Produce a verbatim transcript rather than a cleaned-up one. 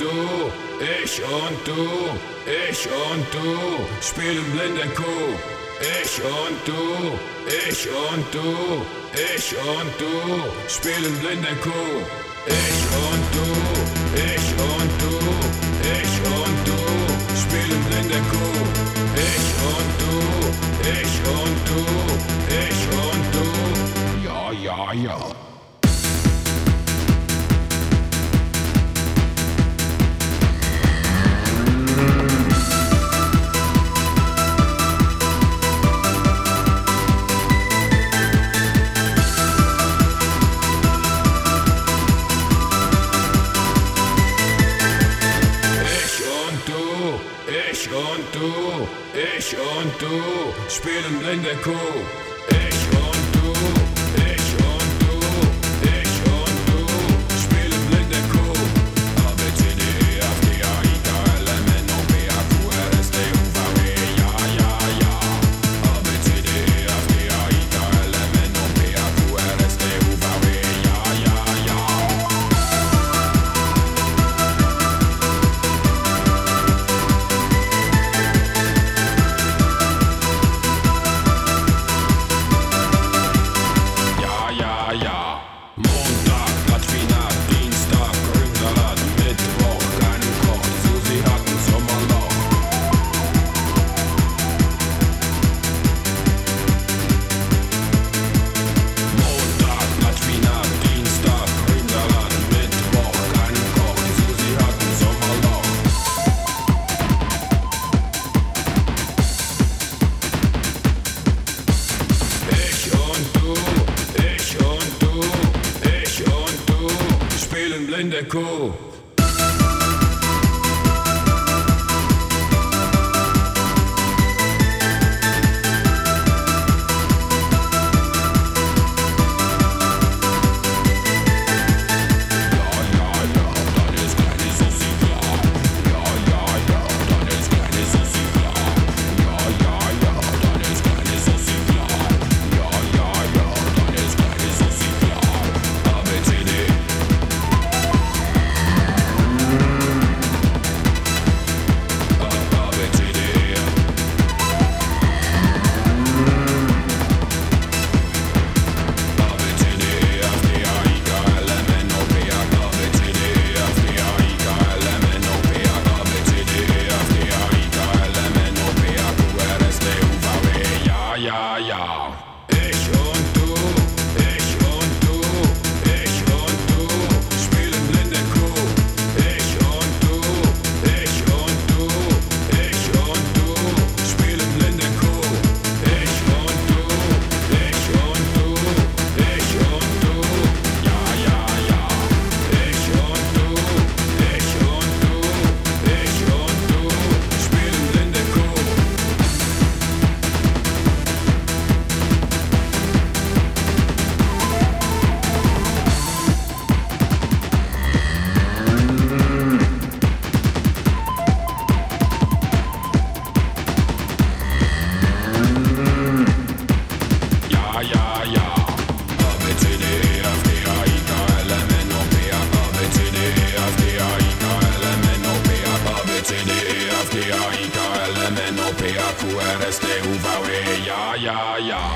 du, ich und du, ich und du, spielen Blindenkuh. Ich und du, ich und du, ich und du, spielen Blindenkuh. Ich und du, ich und du, ich und du, spielen Blindenkuh. Ich und du, ich und du, ich und du, ja, ja, ja. Ich und du, ich und du, spielen Blindenkuh. Ich und du, ich und du, ich und du, spielen Blindenkuh. A, B, C, D, E, F, G, H, I, K, L, M, N, O, P, Q, R, S, T, U, V, W, ja, ja, ja. A, B, C, D, E, F, G, H, I, K, L, M, N, O, P, Q, R, S, T, U, V, W, ja, ja, ja. Blindenkuh. Q R S T U V W, ja, ja, ja.